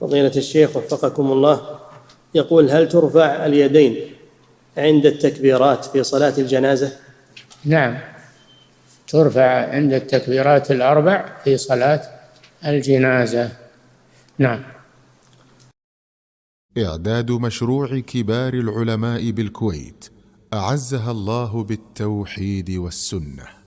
فضيلة الشيخ وفقكم الله، يقول: هل ترفع اليدين عند التكبيرات في صلاة الجنازة؟ نعم، ترفع عند التكبيرات الأربع في صلاة الجنازة. نعم. إعداد مشروع كبار العلماء بالكويت أعزها الله بالتوحيد والسنة.